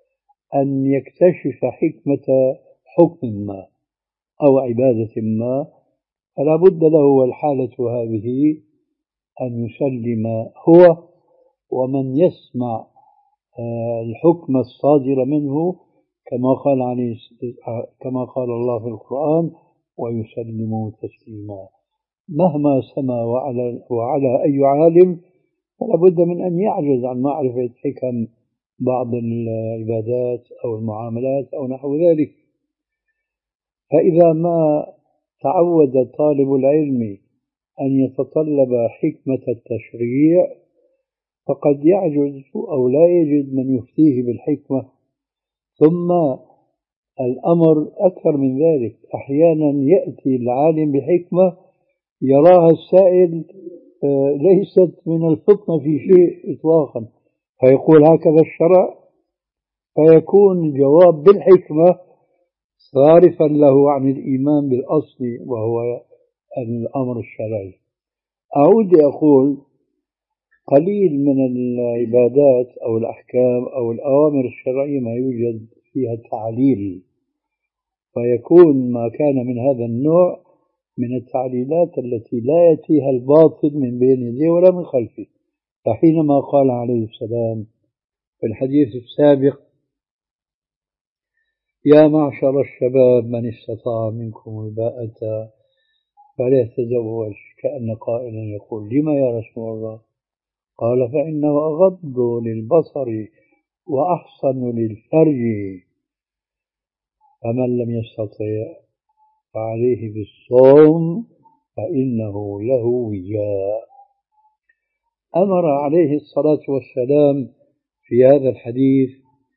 أن يكتشف حكمة حكم ما أو عبادة ما، فلا بد له والحالة هذه أن يسلم هو ومن يسمع الحكم الصادر منه كما قال عليه كما قال الله في القرآن: ويسلموا تسليما. مهما سمى وعلى, وعلى أي عالم فلا بد من أن يعجز عن معرفة حكم بعض العبادات أو المعاملات أو نحو ذلك. فإذا ما تعود طالب العلم أن يتطلب حكمة التشريع فقد يعجز أو لا يجد من يفتيه بالحكمة. ثم الأمر أكثر من ذلك، أحيانا يأتي العالم بحكمة يراها السائل ليست من الفطنة في شيء إطلاقا، فيقول هكذا الشرع، فيكون الجواب بالحكمة صارفا له عن الإيمان بالأصل وهو الأمر الشرعي. أعود أقول قليل من العبادات أو الأحكام أو الأوامر الشرعية ما يوجد فيها تعليل، ويكون ما كان من هذا النوع من التعليلات التي لا يأتيها الباطل من بين يديه ولا من خلفه. فحينما قال عليه السلام في الحديث السابق: يا معشر الشباب من استطاع منكم الباءة فليتزوج، كأن قائلا يقول: لما يا رسول الله؟ قال: فإنه أغض للبصر وأحصن للفرج، فمن لم يستطع فعليه بالصوم فإنه له وجاء. أمر عليه الصلاة والسلام في هذا الحديث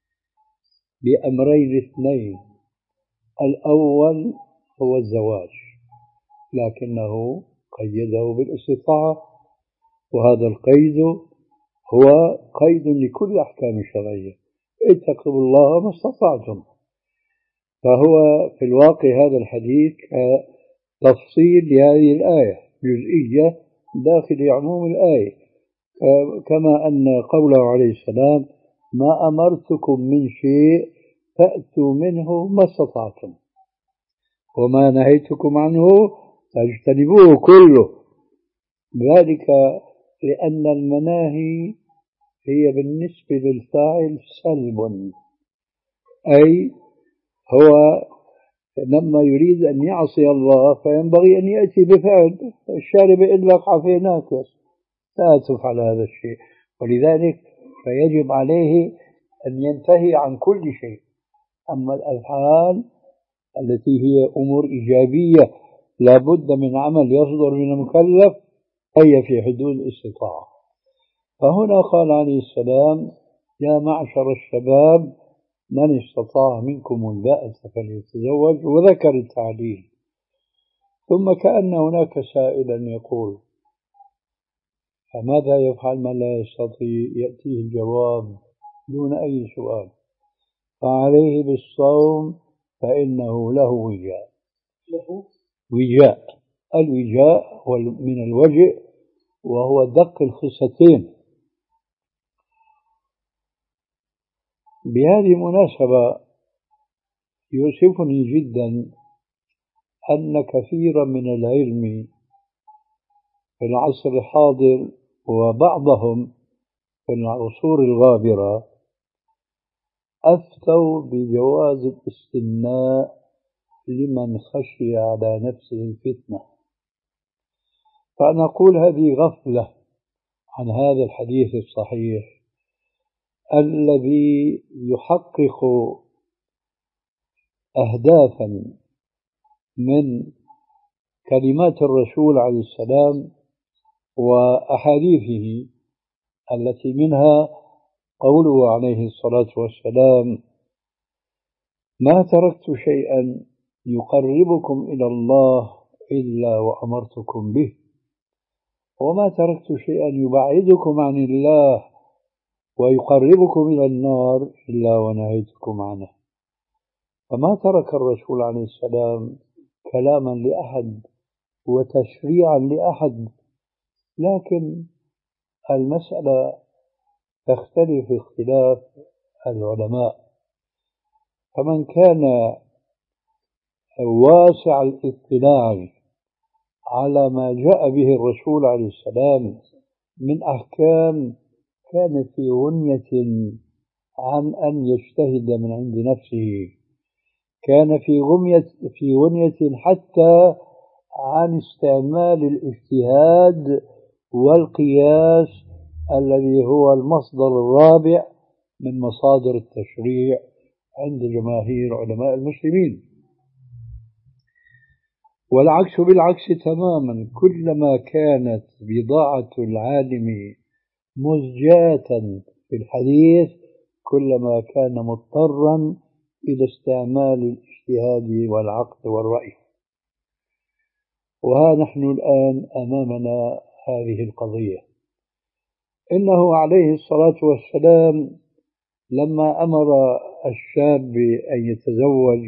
بأمرين اثنين: الأول هو الزواج، لكنه قيده بالاستطاعة، وهذا القيد هو قيد لكل أحكام الشرعية: اتقوا الله ما استطعتم. فهو في الواقع هذا الحديث تفصيل لهذه الآية، جزئية داخل عموم الآية، كما أن قوله عليه السلام: ما أمرتكم من شيء فأتوا منه ما استطعتم وما نهيتكم عنه فاجتنبوه كله. ذلك لأن المناهي هي بالنسبة للفاعل سلب، أي هو لما يريد أن يعصي الله فينبغي أن يأتي بفعل. الشارب يقول لك عفيناك، لا تفعل هذا الشيء، ولذلك فيجب عليه أن ينتهي عن كل شيء. أما الأفعال التي هي أمور إيجابية لا بد من عمل يصدر من المكلف هي في حدود الاستطاعة. فهنا قال عليه السلام: يا معشر الشباب من استطاع منكم الباءة فليتزوج، وذكر التعليل. ثم كأن هناك سائلا يقول: فماذا يفعل من لا يستطيع؟ يأتيه الجواب دون أي سؤال: فعليه بالصوم فإنه له وجاء. له وجاء. الوجاء هو من الوجه، وهو دق الخصتين. بهذه المناسبة يؤسفني جدا أن كثيرا من العلم في العصر الحاضر وبعضهم في العصور الغابرة أفتوا بجواز الاستمناء لمن خشي على نفسه الفتنة. فأنا أقول هذه غفلة عن هذا الحديث الصحيح الذي يحقق أهدافا من كلمات الرسول عليه السلام وأحاديثه، التي منها قوله عليه الصلاة والسلام: ما تركت شيئا يقربكم إلى الله إلا وأمرتكم به، وما تركت شيئا يبعدكم عن الله ويقربكم إلى النار إلا ونهيتكم عنه. فما ترك الرسول عليه السلام كلاما لأحد وتشريعا لأحد، لكن المسألة تختلف اختلاف العلماء. فمن كان واسع الاطلاع على ما جاء به الرسول عليه السلام من أحكام كان في غنية عن أن يجتهد من عند نفسه، كان في غنية في غنية حتى عن استعمال الاجتهاد والقياس الذي هو المصدر الرابع من مصادر التشريع عند جماهير علماء المسلمين. والعكس بالعكس تماما، كلما كانت بضاعة العالم مزجاة في الحديث كلما كان مضطرا إلى استعمال الاجتهاد والعقل والرأي. وها نحن الآن أمامنا هذه القضية. إنه عليه الصلاة والسلام لما أمر الشاب أن يتزوج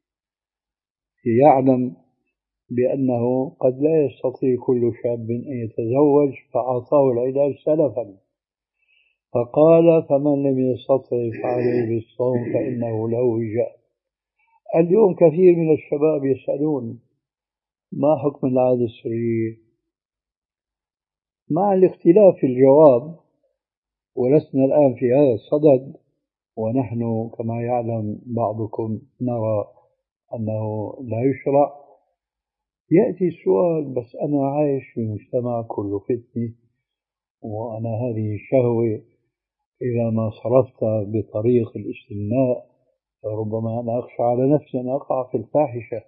يعلم بأنه قد لا يستطيع كل شاب أن يتزوج، فأعطاه العلاج سلفا، فقال فمن لم يستطع فعليه بالصوم فإنه له وجاء. اليوم كثير من الشباب يسألون ما حكم العادة السرية؟ مع الاختلاف في الجواب، ولسنا الآن في هذا الصدد، ونحن كما يعلم بعضكم نرى أنه لا يشرع. يأتي السؤال بس أنا عايش في مجتمع كله فتنة، وأنا هذه الشهوة إذا ما صرفت بطريق الاستمناء ربما أنا أخشى على نفسي أن أقع في الفاحشة.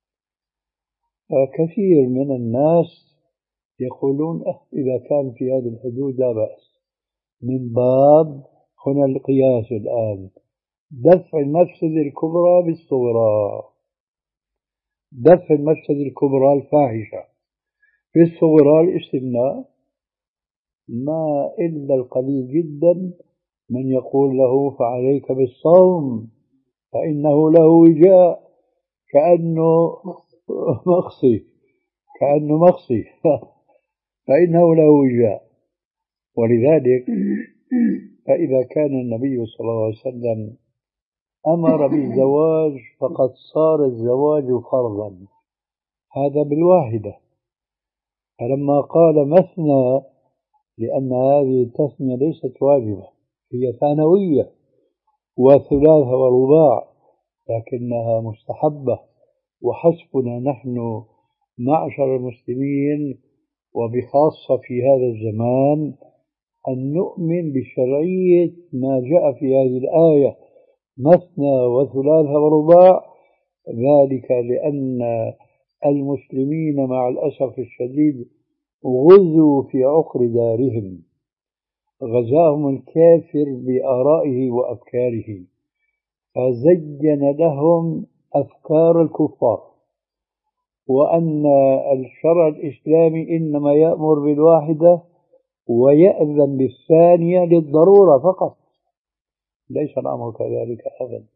كثير من الناس يقولون أه إذا كان في هذه الحدود لا بأس، من باب هنا القياس الآن دفع المفسدة الكبرى بالصغرى، دفع المفسدة الكبرى الفاحشة بالصغرى الاستمناء. ما إلا القليل جدا من يقول له فعليك بالصوم فإنه له وجاء، كأنه مقصي كأنه مقصي فإنه له وجاء. ولذلك فإذا كان النبي صلى الله عليه وسلم أمر بالزواج فقد صار الزواج فرضا، هذا بالواحدة. فلما قال مثنى لأن هذه التثنية ليست واجبة، هي ثانوية، وثلاث ورباع لكنها مستحبة. وحسبنا نحن معشر المسلمين وبخاصة في هذا الزمان أن نؤمن بشرعية ما جاء في هذه الآية مثنى وثلاث ورباع، ذلك لأن المسلمين مع الأسف الشديد غزوا في عقر دارهم، غزاهم الكافر بآرائه وأفكاره، فزين لهم أفكار الكفار، وأن الشرع الإسلامي إنما يأمر بالواحدة ويأذن بالثانية للضرورة فقط، ليس الأمر كذلك أبدا.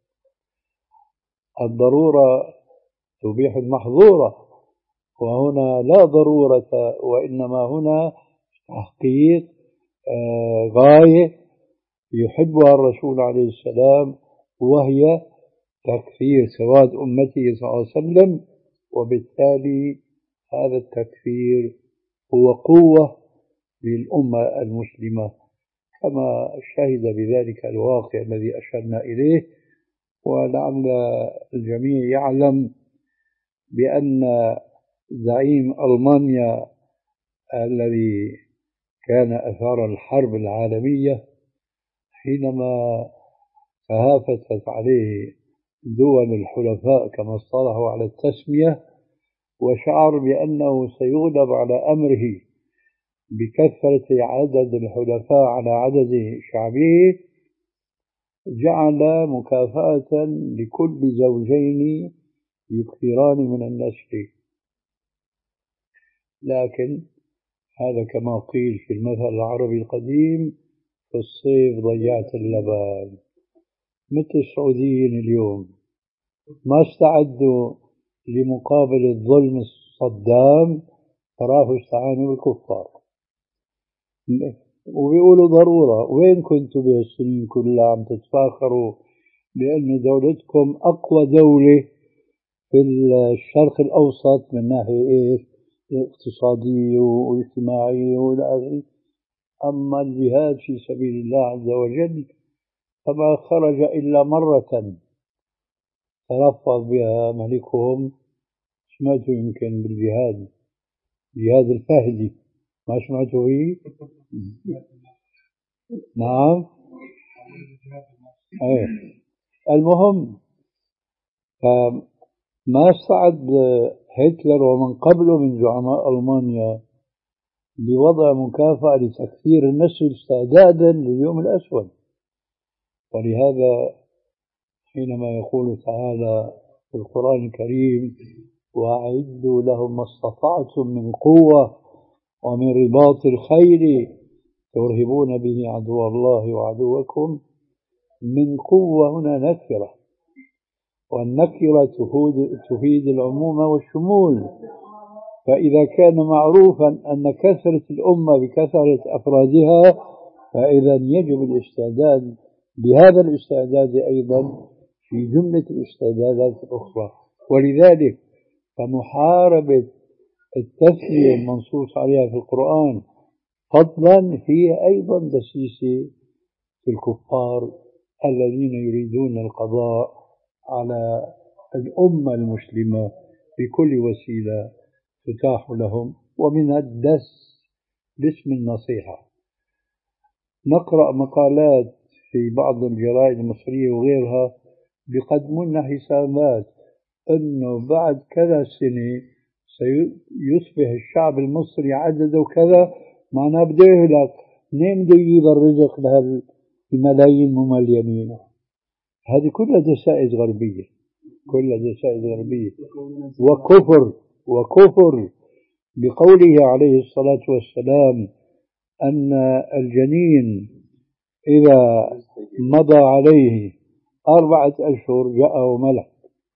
الضرورة تبيح المحظورة، وهنا لا ضرورة، وإنما هنا تحقيق آه غاية يحبها الرسول عليه السلام، وهي تكفير سواد أمته صلى الله عليه وسلم. وبالتالي هذا التكفير هو قوة للأمة المسلمة كما شهد بذلك الواقع الذي أشرنا إليه. ولعل الجميع يعلم بأن زعيم ألمانيا الذي كان أثار الحرب العالمية حينما تهافتت عليه دول الحلفاء كما اصطلحوا على التسمية، وشعر بأنه سيغلب على أمره بكثرة عدد الحلفاء على عدد شعبه، جعل مكافأة لكل زوجين يكثران من النسل. لكن هذا كما قيل في المثل العربي القديم في الصيف ضيعت اللبن. مثل السعوديين اليوم ما استعدوا لمقابل الظلم الصدام، فراحوا استعانوا بالكفار وبيقولوا ضرورة. وين كنتوا بهالسنين كلها عم تتفاخروا بأن دولتكم أقوى دولة في الشرق الأوسط من ناحية إيش؟ اقتصادية واجتماعية وإلى آخره. أما الجهاد في سبيل الله عز وجل فما خرج إلا مرة تلفظ بها ملكهم، سمعته يمكن بالجهاد، جهاد الفهدي، ما سمعته فيه؟ نعم. أيه. المهم ما استعد هتلر ومن قبله من زعماء ألمانيا بوضع مكافأة لتكثير النسل استعدادا لليوم الأسود. ولهذا حينما يقول تعالى في القرآن الكريم وأعدوا لهم ما استطعتم من قوة ومن رباط الخيل ترهبون به عدو الله وعدوكم، من قوة هنا نكرة، والنكرة تفيد العموم والشمول. فإذا كان معروفا أن كثرة الأمة بكثرة أفرادها فإذا يجب الاستعداد بهذا الاستعداد أيضا في جملة الاستعدادات الأخرى. ولذلك فمحاربة التسلية المنصوص عليها في القرآن فضلا هي أيضا دسيسة في الكفار الذين يريدون القضاء على الأمة المسلمة بكل وسيلة تتاح لهم، ومن الدس باسم النصيحة. نقرأ مقالات في بعض الجرائد المصرية وغيرها بيقدمون حسابات أنه بعد كذا سنة سيصبح الشعب المصري عدده كذا، معناه بده يهلك، منين بده يجيب الرزق لهالملايين مملينين؟ هذه كلها دسائس غربية، كلها دسائس غربية وكفر وكفر بقوله عليه الصلاة والسلام أن الجنين إذا مضى عليه أربعة أشهر جاءه ملك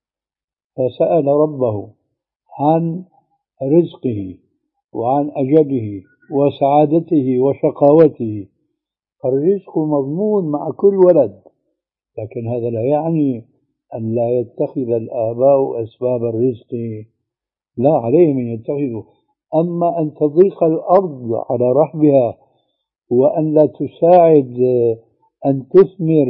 فسأل ربه عن رزقه وعن أجله وسعادته وشقاوته. الرزق مضمون مع كل ولد، لكن هذا لا يعني أن لا يتخذ الآباء أسباب الرزق، لا، عليهم أن يتخذوا. أما أن تضيق الأرض على رحبها وأن لا تساعد أن تثمر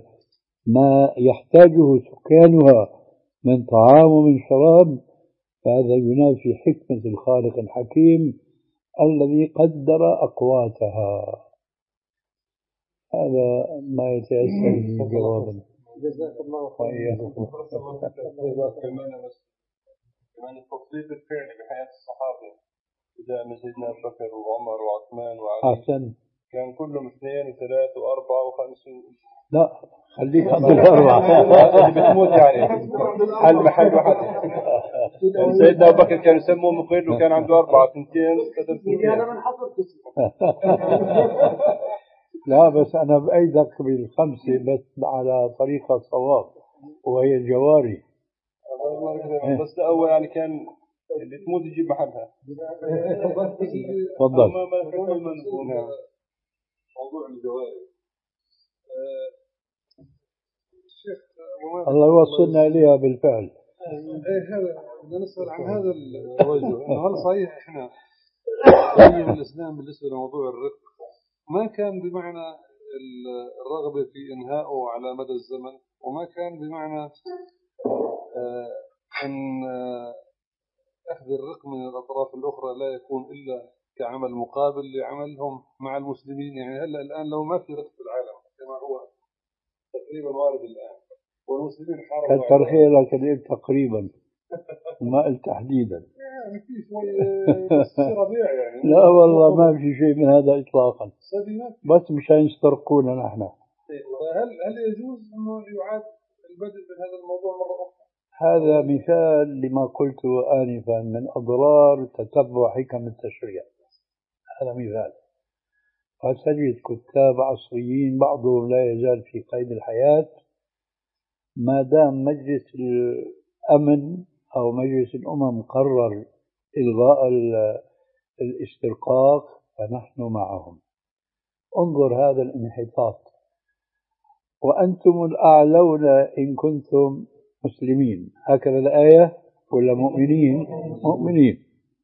ما يحتاجه سكانها من طعام ومن شراب، فهذا ينافي حكمة الخالق الحكيم الذي قدر أقواتها. هذا ما يتيسر من جوابا. جزاك الله خيرا. كمان التطبيق الفعلي بحياة الصحابة بدأ من سيدنا أبو بكر وعمر وعثمان وعلي. أحسن. كان كلهم اثنين وثلاثة وأربعة وخمسة. لا خليك عند الأربعة. اللي بتموت يعني حل محل واحد. يعني سيدنا أبو بكر كان يسموه مقر وكان عنده أربعة اثنتين ثلاثة. هذا من حصل لا بس أنا بأيدك بالخمسة بس على طريقة صواب وهي الجواري. بس الأول يعني كان اللي تموت يجيب محلها. تفضل. موضوع الجواري الشيخ الله يوصلنا إليها بالفعل. ايه هذا بدنا نسأل عن هذا الرجل انه هل صحيح احنا في الاسلام بالنسبه لموضوع الرق ما كان بمعنى الرغبه في انهائه على مدى الزمن، وما كان بمعنى ان اخذ الرق من الاطراف الاخرى لا يكون الا كعمل مقابل لعملهم مع المسلمين. يعني هلا الان لو ما في رق في العالم كما هو تقريبا وارد الان والمسلمين حاربوا كتر خيرك اللي قلت تقريبا ما قلت تحديدا. يعني في شوي ربيع يعني. لا والله ما في شيء من هذا اطلاقا، بس مشان يسترقونا نحن. هل هل يجوز انه يعاد البدء من هذا الموضوع مره اخرى؟ هذا مثال لما قلته آنفا من أضرار تتبع حكم التشريع. هذا مثال. قد تجد كتاب عصريين بعضهم لا يزال في قيد الحياة ما دام مجلس الأمن أو مجلس الأمم قرر إلغاء الاسترقاق فنحن معهم. انظر هذا الانحطاط. وأنتم الأعلون إن كنتم مسلمين. هكذا الآية ولا مؤمنين؟ مؤمنين.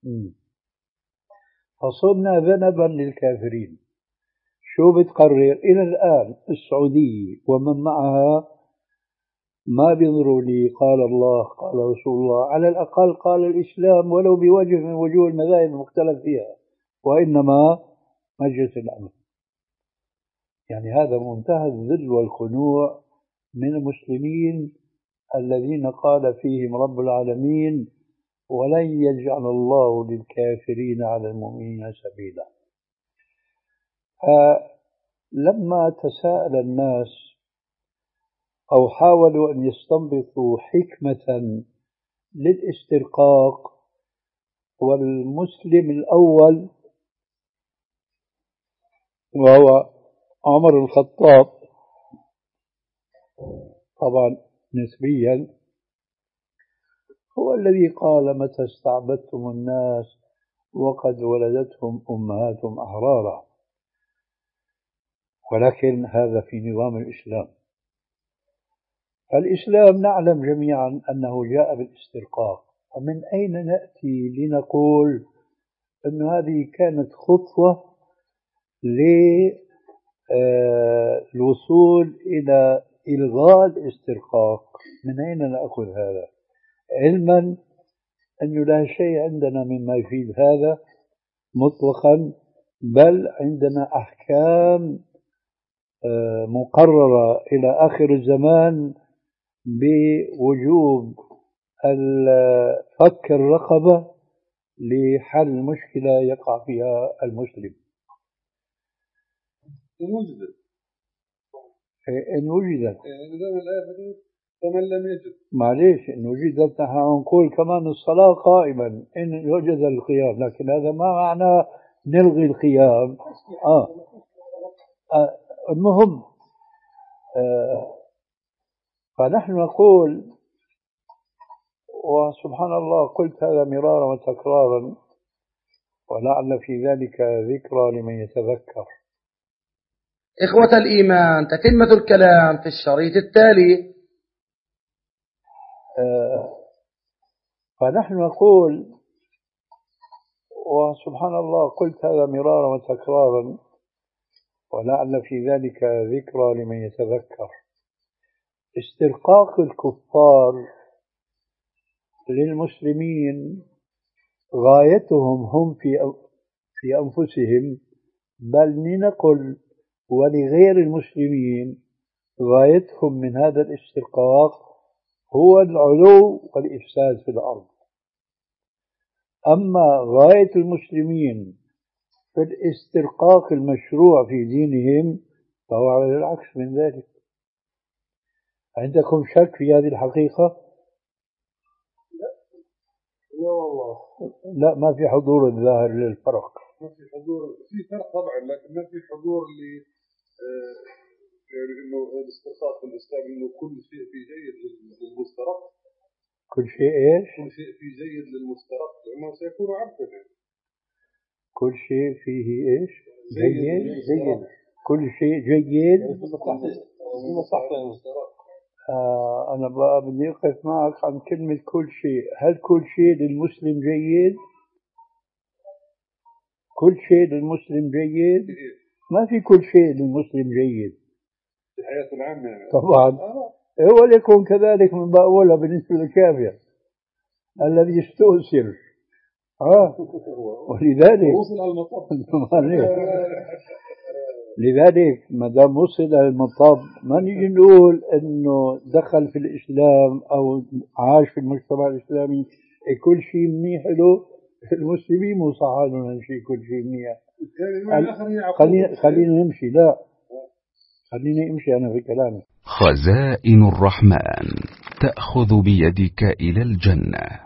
فصرنا ذنبا للكافرين. شو بتقرر؟ إلى الآن السعودية ومن معها ما بينظروا لي قال الله قال رسول الله، على الأقل قال الإسلام ولو بوجه من وجوه المذاهب المختلف فيها، وإنما مجلس الأمن. يعني هذا منتهى الذل والخنوع من المسلمين الذين قال فيهم رب العالمين: ولن يجعل الله للكافرين على المؤمنين سبيلا. فلما تساءل الناس أو حاولوا أن يستنبطوا حكمة للاسترقاق، والمسلم الأول وهو عمر الخطاب طبعا نسبيا، هو الذي قال: متى استعبدتم الناس وقد ولدتهم أمهاتهم أحرارا. ولكن هذا في نظام الإسلام. الإسلام نعلم جميعا أنه جاء بالاسترقاق، ومن أين نأتي لنقول أن هذه كانت خطوة للوصول إلى إلغاء الاسترقاق؟ من أين نأخذ هذا؟ علما أنه لا شيء عندنا مما يفيد هذا مطلقا، بل عندنا أحكام مقررة إلى آخر الزمان بوجوب فك الرقبة لحل مشكلة يقع فيها المسلم. إن وجدت إن وجدت فمن لم يجد معليش إن وجدت نحن نقول كمان الصلاة قائما إن وجد القيام، لكن هذا ما معنى نلغي القيام. آه. آه. المهم آه. فنحن نقول، وسبحان الله قلت هذا مرارا وتكرارا ولعل في ذلك ذكرى لمن يتذكر. إخوة الإيمان، تتمة الكلام في الشريط التالي. آه. فنحن نقول، وسبحان الله قلت هذا مرارا وتكرارا ولعل في ذلك ذكرى لمن يتذكر. استرقاق الكفار للمسلمين غايتهم هم في في أنفسهم، بل لنقل ولغير المسلمين غايتهم من هذا الاسترقاق هو العلو والإفساد في الأرض. أما غاية المسلمين في الاسترقاق المشروع في دينهم فهو على العكس من ذلك. عندكم شك في هذه الحقيقة؟ لا والله لا، ما في حضور الظاهر للفرق. ما في حضور، في فرق طبعا، لكن ما في حضور ل يعني انه الاسترقاق في الاسلام انه كل شيء فيه جيد للمسترق. كل شيء ايش؟ كل شيء فيه جيد للمسترق لانه سيكون عبدا. كل شيء فيه ايش؟ جيد جيد جيد, جيد. كل شيء جيد. آه أنا بقى بدي أقف معك عن كلمة كل شيء. هل كل شيء للمسلم جيد؟ كل شيء للمسلم جيد؟ ما في كل شيء للمسلم جيد في الحياة العامة يعني. طبعا آه. وليكن كذلك من بأولها بالنسبة للكافر الذي يستؤثر. آه. ولذلك وصل على المطب. لذلك ما دام وصل إلى المطب ما نيجي نقول إنه دخل في الإسلام أو عاش في المجتمع الإسلامي كل شيء منيح له. المسلمين مو صح لهم شيء كل شيء منيح. خلينا خلينا نمشي. لا خليني أمشي أنا في كلامي. خزائن الرحمن تأخذ بيدك إلى الجنة.